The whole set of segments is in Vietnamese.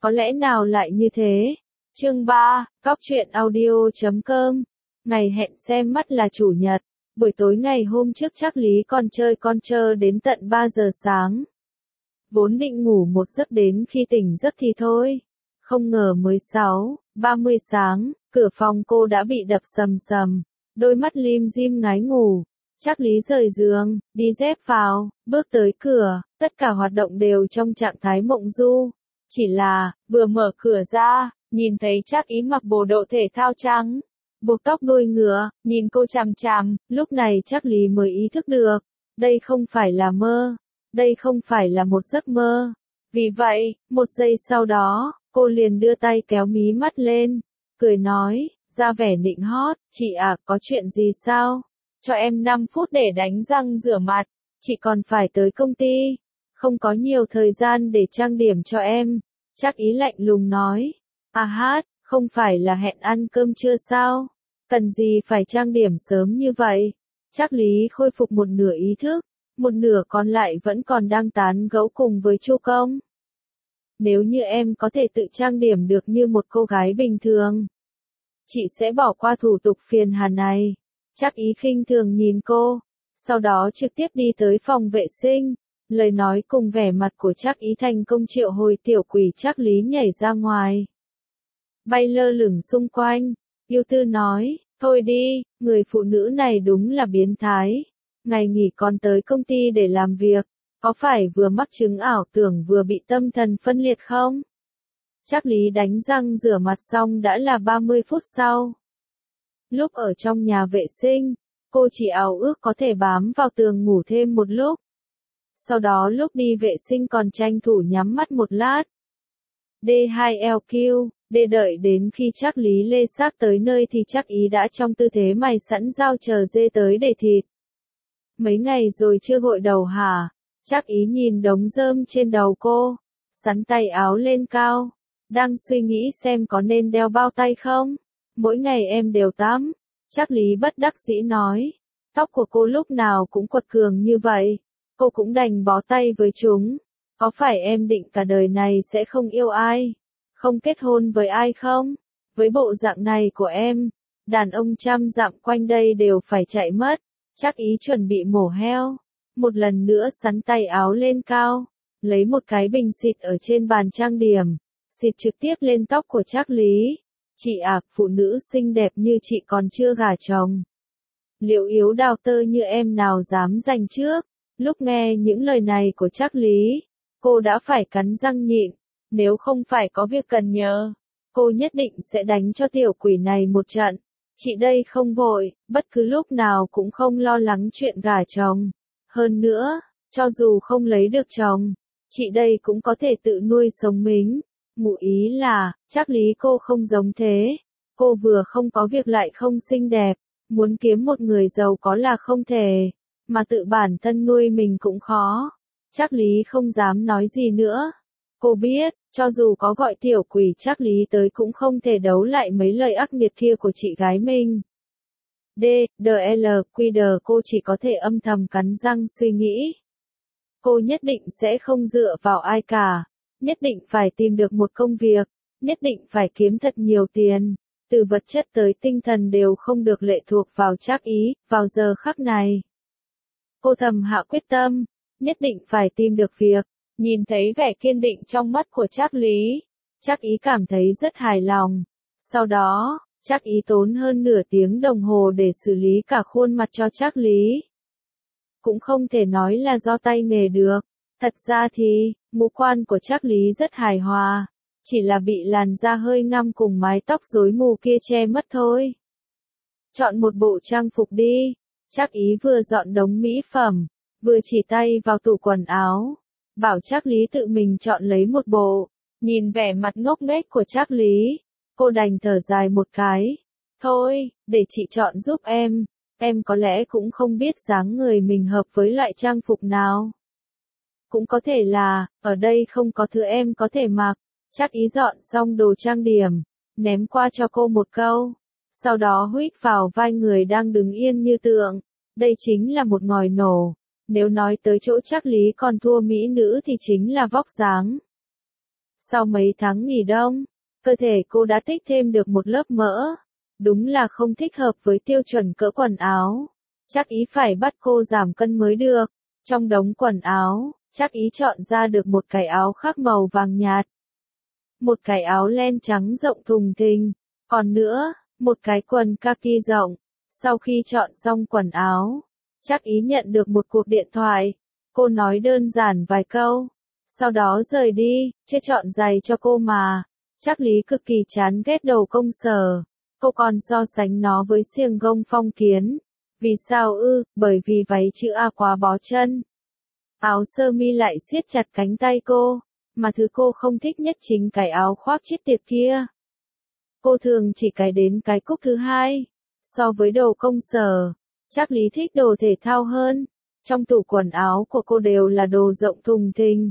Có lẽ nào lại như thế? Chương 3, Góc truyện audio.com. Ngày hẹn xem mắt là chủ nhật. Buổi tối ngày hôm trước chắc Lý con chơi đến tận 3 giờ sáng. Vốn định ngủ một giấc đến khi tỉnh giấc thì thôi. Không ngờ mới 6:30 sáng, cửa phòng cô đã bị đập sầm sầm. Đôi mắt lim dim ngái ngủ. Chắc Lý rời giường, đi dép vào, bước tới cửa, tất cả hoạt động đều trong trạng thái mộng du. Chỉ là, vừa mở cửa ra, nhìn thấy Trác Ý mặc bộ đồ thể thao trắng, buộc tóc đuôi ngựa, nhìn cô chằm chằm, lúc này Trác Lý mới ý thức được, đây không phải là mơ, đây không phải là một giấc mơ. Vì vậy, một giây sau đó, cô liền đưa tay kéo mí mắt lên, cười nói, ra vẻ nịnh hót, chị à, có chuyện gì sao? Cho em 5 phút để đánh răng rửa mặt, chị còn phải tới công ty, không có nhiều thời gian để trang điểm cho em. Trác Ý lạnh lùng nói, à hát, không phải là hẹn ăn cơm trưa sao? Cần gì phải trang điểm sớm như vậy? Trác Lý khôi phục một nửa ý thức, một nửa còn lại vẫn còn đang tán gẫu cùng với Chu Công. Nếu như em có thể tự trang điểm được như một cô gái bình thường, chị sẽ bỏ qua thủ tục phiền hà này. Trác Ý khinh thường nhìn cô, sau đó trực tiếp đi tới phòng vệ sinh. Lời nói cùng vẻ mặt của Trác Ý thành công triệu hồi tiểu quỷ Trác Lý nhảy ra ngoài. Bay lơ lửng xung quanh, yêu tư nói, thôi đi, người phụ nữ này đúng là biến thái. Ngày nghỉ còn tới công ty để làm việc, có phải vừa mắc chứng ảo tưởng vừa bị tâm thần phân liệt không? Trác Lý đánh răng rửa mặt xong đã là 30 phút sau. Lúc ở trong nhà vệ sinh, cô chỉ ao ước có thể bám vào tường ngủ thêm một lúc. Sau đó lúc đi vệ sinh còn tranh thủ nhắm mắt một lát. D2LQ, để đợi đến khi Trác Lý lê xác tới nơi thì Trác Ý đã trong tư thế mày sẵn dao chờ dê tới để thịt. Mấy ngày rồi chưa gội đầu hả? Trác Ý nhìn đống rơm trên đầu cô, sắn tay áo lên cao, đang suy nghĩ xem có nên đeo bao tay không. Mỗi ngày em đều tắm. Trác Lý bất đắc dĩ nói, tóc của cô lúc nào cũng quật cường như vậy, cô cũng đành bó tay với chúng. Có phải em định cả đời này sẽ không yêu ai, không kết hôn với ai không? Với bộ dạng này của em, đàn ông trăm dặm quanh đây đều phải chạy mất. Trác Ý chuẩn bị mổ heo, một lần nữa sắn tay áo lên cao, lấy một cái bình xịt ở trên bàn trang điểm, xịt trực tiếp lên tóc của Trác Lý. Chị à, phụ nữ xinh đẹp như chị còn chưa gả chồng. Liệu yếu đào tơ như em nào dám giành trước? Lúc nghe những lời này của Trác Lý, cô đã phải cắn răng nhịn. Nếu không phải có việc cần nhờ, cô nhất định sẽ đánh cho tiểu quỷ này một trận. Chị đây không vội, bất cứ lúc nào cũng không lo lắng chuyện gả chồng. Hơn nữa, cho dù không lấy được chồng, chị đây cũng có thể tự nuôi sống mình. Ngụ ý là, Trác Lý cô không giống thế. Cô vừa không có việc lại không xinh đẹp, muốn kiếm một người giàu có là không thể, mà tự bản thân nuôi mình cũng khó. Trác Lý không dám nói gì nữa. Cô biết, cho dù có gọi tiểu quỷ Trác Lý tới cũng không thể đấu lại mấy lời ác nghiệt kia của chị gái mình. DLQD cô chỉ có thể âm thầm cắn răng suy nghĩ. Cô nhất định sẽ không dựa vào ai cả. Nhất định phải tìm được một công việc, nhất định phải kiếm thật nhiều tiền, từ vật chất tới tinh thần đều không được lệ thuộc vào Trác Ý, vào giờ khắc này. Cô thầm hạ quyết tâm, nhất định phải tìm được việc. Nhìn thấy vẻ kiên định trong mắt của Trác Lý, Trác Ý cảm thấy rất hài lòng. Sau đó, Trác Ý tốn hơn nửa tiếng đồng hồ để xử lý cả khuôn mặt cho Trác Lý. Cũng không thể nói là do tay nghề được. Thật ra thì, ngũ quan của Trác Lý rất hài hòa, chỉ là bị làn da hơi ngăm cùng mái tóc rối mù kia che mất thôi. Chọn một bộ trang phục đi. Trác Ý vừa dọn đống mỹ phẩm, vừa chỉ tay vào tủ quần áo, bảo Trác Lý tự mình chọn lấy một bộ. Nhìn vẻ mặt ngốc nghếch của Trác Lý, cô đành thở dài một cái. Thôi, để chị chọn giúp em có lẽ cũng không biết dáng người mình hợp với loại trang phục nào. Cũng có thể là, ở đây không có thứ em có thể mặc. Trác Ý dọn xong đồ trang điểm, ném qua cho cô một câu. Sau đó huých vào vai người đang đứng yên như tượng. Đây chính là một ngòi nổ. Nếu nói tới chỗ Trác Lý còn thua mỹ nữ thì chính là vóc dáng. Sau mấy tháng nghỉ đông, cơ thể cô đã tích thêm được một lớp mỡ. Đúng là không thích hợp với tiêu chuẩn cỡ quần áo. Chắc ý phải bắt cô giảm cân mới được. Trong đống quần áo, chắc ý chọn ra được một cái áo khác màu vàng nhạt. Một cái áo len trắng rộng thùng thình. Còn nữa, một cái quần kaki rộng. Sau khi chọn xong quần áo, chắc ý nhận được một cuộc điện thoại. Cô nói đơn giản vài câu. Sau đó rời đi, chưa chọn giày cho cô mà. Chắc Lý cực kỳ chán ghét đồ công sở. Cô còn so sánh nó với xiềng gông phong kiến. Vì sao ư? Bởi vì váy chữ A quá bó chân. Áo sơ mi lại siết chặt cánh tay cô. Mà thứ cô không thích nhất chính cái áo khoác chết tiệt kia. Cô thường chỉ cài đến cái cúc thứ hai. So với đồ công sở, chắc Lý thích đồ thể thao hơn. Trong tủ quần áo của cô đều là đồ rộng thùng thình.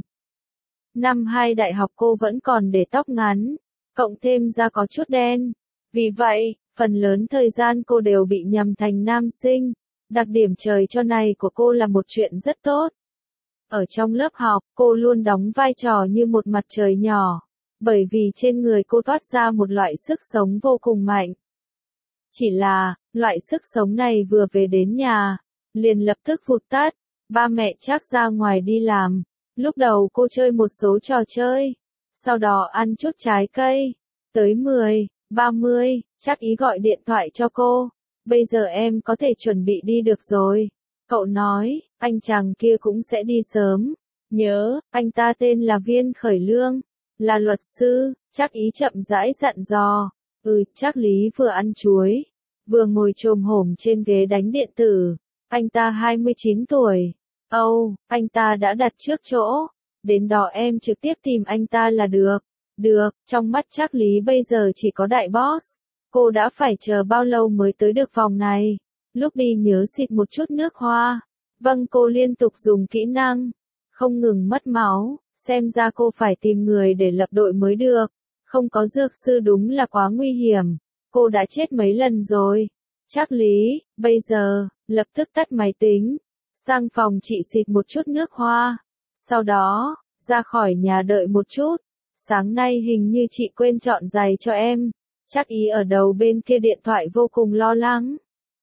Năm 2 đại học cô vẫn còn để tóc ngắn, cộng thêm da có chút đen. Vì vậy, phần lớn thời gian cô đều bị nhầm thành nam sinh. Đặc điểm trời cho này của cô là một chuyện rất tốt. Ở trong lớp học, cô luôn đóng vai trò như một mặt trời nhỏ, bởi vì trên người cô toát ra một loại sức sống vô cùng mạnh. Chỉ là, loại sức sống này vừa về đến nhà, liền lập tức vụt tắt. Ba mẹ chắc ra ngoài đi làm. Lúc đầu cô chơi một số trò chơi, sau đó ăn chút trái cây. Tới 10, 30, chắc ý gọi điện thoại cho cô. Bây giờ em có thể chuẩn bị đi được rồi. Cậu nói, anh chàng kia cũng sẽ đi sớm. Nhớ, anh ta tên là Viên Khởi Lương, là luật sư. Chắc ý chậm rãi dặn dò. Chắc Lý vừa ăn chuối, vừa ngồi chồm hổm trên ghế đánh điện tử. Anh ta 29 tuổi. Anh ta đã đặt trước chỗ. Đến đó em trực tiếp tìm anh ta là được. Được, trong mắt chắc Lý bây giờ chỉ có đại boss. Cô đã phải chờ bao lâu mới tới được phòng này. Lúc đi nhớ xịt một chút nước hoa. Vâng, cô liên tục dùng kỹ năng. Không ngừng mất máu, xem ra cô phải tìm người để lập đội mới được. Không có dược sư đúng là quá nguy hiểm. Cô đã chết mấy lần rồi. Chắc Lý, bây giờ, lập tức tắt máy tính. Sang phòng chị xịt một chút nước hoa. Sau đó, ra khỏi nhà đợi một chút. Sáng nay hình như chị quên chọn giày cho em. Chắc ý ở đầu bên kia điện thoại vô cùng lo lắng.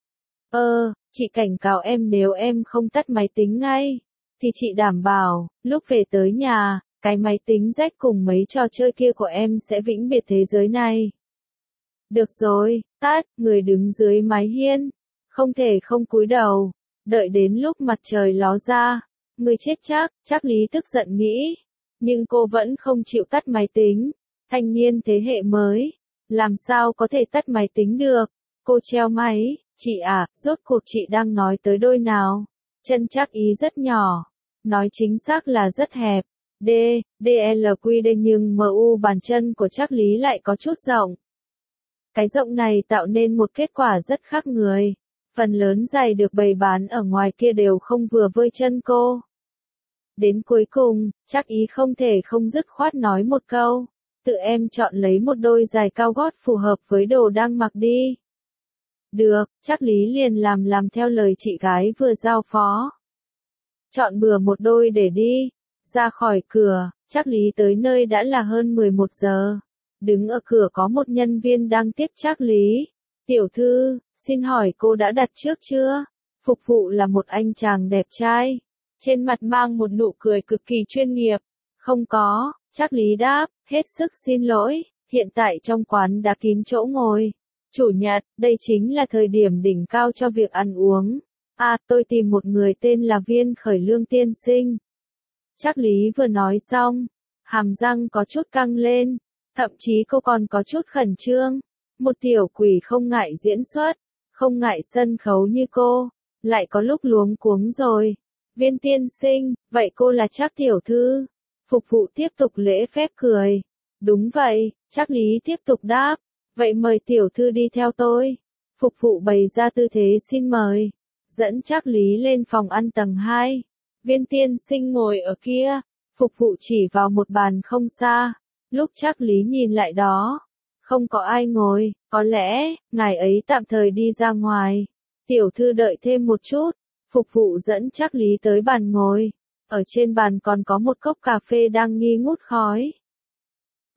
Chị cảnh cáo em nếu em không tắt máy tính ngay, thì chị đảm bảo, lúc về tới nhà, cái máy tính rách cùng mấy trò chơi kia của em sẽ vĩnh biệt thế giới này. Được rồi, tắt, người đứng dưới mái hiên. Không thể không cúi đầu. Đợi đến lúc mặt trời ló ra. Người chết chắc Lý tức giận nghĩ. Nhưng cô vẫn không chịu tắt máy tính. Thanh niên thế hệ mới. Làm sao có thể tắt máy tính được? Cô treo máy. Chị à, rốt cuộc chị đang nói tới đôi nào? Chân chắc ý rất nhỏ. Nói chính xác là rất hẹp. DLQD nhưng MU bàn chân của chắc Lý lại có chút rộng. Cái rộng này tạo nên một kết quả rất khác người. Phần lớn giày được bày bán ở ngoài kia đều không vừa với chân cô. Đến cuối cùng, chắc ý không thể không dứt khoát nói một câu. Tự em chọn lấy một đôi giày cao gót phù hợp với đồ đang mặc đi. Được, chắc Lý liền làm theo lời chị gái vừa giao phó. Chọn bừa một đôi để đi. Ra khỏi cửa, chắc Lý tới nơi đã là hơn 11 giờ. Đứng ở cửa có một nhân viên đang tiếp chắc Lý. Tiểu thư, xin hỏi cô đã đặt trước chưa? Phục vụ là một anh chàng đẹp trai. Trên mặt mang một nụ cười cực kỳ chuyên nghiệp. Không có, chắc Lý đáp, hết sức xin lỗi, hiện tại trong quán đã kín chỗ ngồi. Chủ nhật, đây chính là thời điểm đỉnh cao cho việc ăn uống. Tôi tìm một người tên là Viên Khởi Lương tiên sinh. Chắc Lý vừa nói xong, hàm răng có chút căng lên, thậm chí cô còn có chút khẩn trương. Một tiểu quỷ không ngại diễn xuất, không ngại sân khấu như cô, lại có lúc luống cuống rồi. Viên tiên sinh, vậy cô là Trác tiểu thư? Phục vụ tiếp tục lễ phép cười. Đúng vậy, Trác Lý tiếp tục đáp. Vậy mời tiểu thư đi theo tôi. Phục vụ bày ra tư thế xin mời. Dẫn Trác Lý lên phòng ăn tầng 2. Viên tiên sinh ngồi ở kia. Phục vụ chỉ vào một bàn không xa. Lúc Trác Lý nhìn lại đó, không có ai ngồi, có lẽ, ngài ấy tạm thời đi ra ngoài. Tiểu thư đợi thêm một chút. Phục vụ dẫn Trác Lý tới bàn ngồi. Ở trên bàn còn có một cốc cà phê đang nghi ngút khói.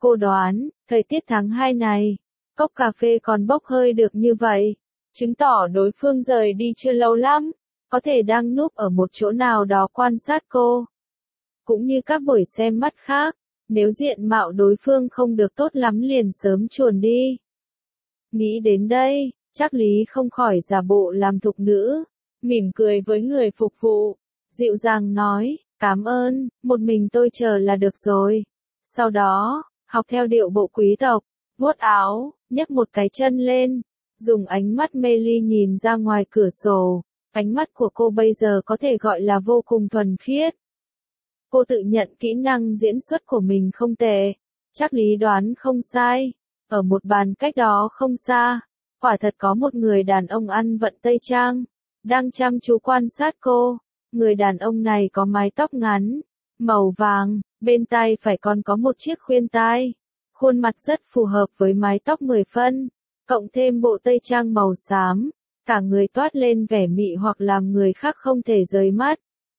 Cô đoán, thời tiết tháng 2 này, cốc cà phê còn bốc hơi được như vậy, chứng tỏ đối phương rời đi chưa lâu lắm, có thể đang núp ở một chỗ nào đó quan sát cô. Cũng như các buổi xem mắt khác, nếu diện mạo đối phương không được tốt lắm liền sớm chuồn đi. Nghĩ đến đây, Trác Lý không khỏi giả bộ làm thục nữ, mỉm cười với người phục vụ, dịu dàng nói, cảm ơn, một mình tôi chờ là được rồi. Sau đó, học theo điệu bộ quý tộc, vuốt áo, nhấc một cái chân lên, dùng ánh mắt mê ly nhìn ra ngoài cửa sổ. Ánh mắt của cô bây giờ có thể gọi là vô cùng thuần khiết. Cô tự nhận kỹ năng diễn xuất của mình không tệ. Trác Lý đoán không sai. Ở một bàn cách đó không xa, quả thật có một người đàn ông ăn vận tây trang, đang chăm chú quan sát cô. Người đàn ông này có mái tóc ngắn, màu vàng, bên tai phải còn có một chiếc khuyên tai. Khuôn mặt rất phù hợp với mái tóc 10 phân, cộng thêm bộ tây trang màu xám, cả người toát lên vẻ mị hoặc làm người khác không thể rời mắt.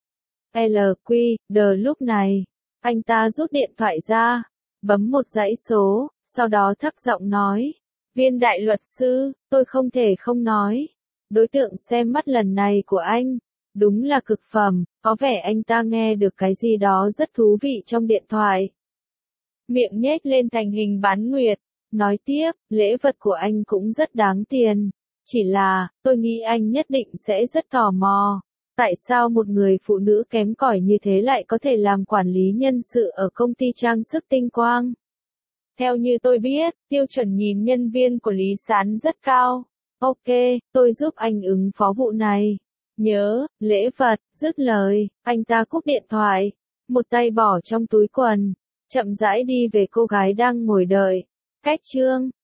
LQ, lúc này, anh ta rút điện thoại ra, bấm một dãy số, sau đó thấp giọng nói, viên đại luật sư, tôi không thể không nói. Đối tượng xem mắt lần này của anh, đúng là cực phẩm, có vẻ anh ta nghe được cái gì đó rất thú vị trong điện thoại. Miệng nhếch lên thành hình bán nguyệt, nói tiếp, lễ vật của anh cũng rất đáng tiền. Chỉ là, tôi nghĩ anh nhất định sẽ rất tò mò. Tại sao một người phụ nữ kém cỏi như thế lại có thể làm quản lý nhân sự ở công ty trang sức tinh quang? Theo như tôi biết, tiêu chuẩn nhìn nhân viên của Lý Sán rất cao. Ok, tôi giúp anh ứng phó vụ này. Nhớ, lễ vật, dứt lời, anh ta cúp điện thoại. Một tay bỏ trong túi quần, chậm rãi đi về cô gái đang ngồi đợi. Cách chương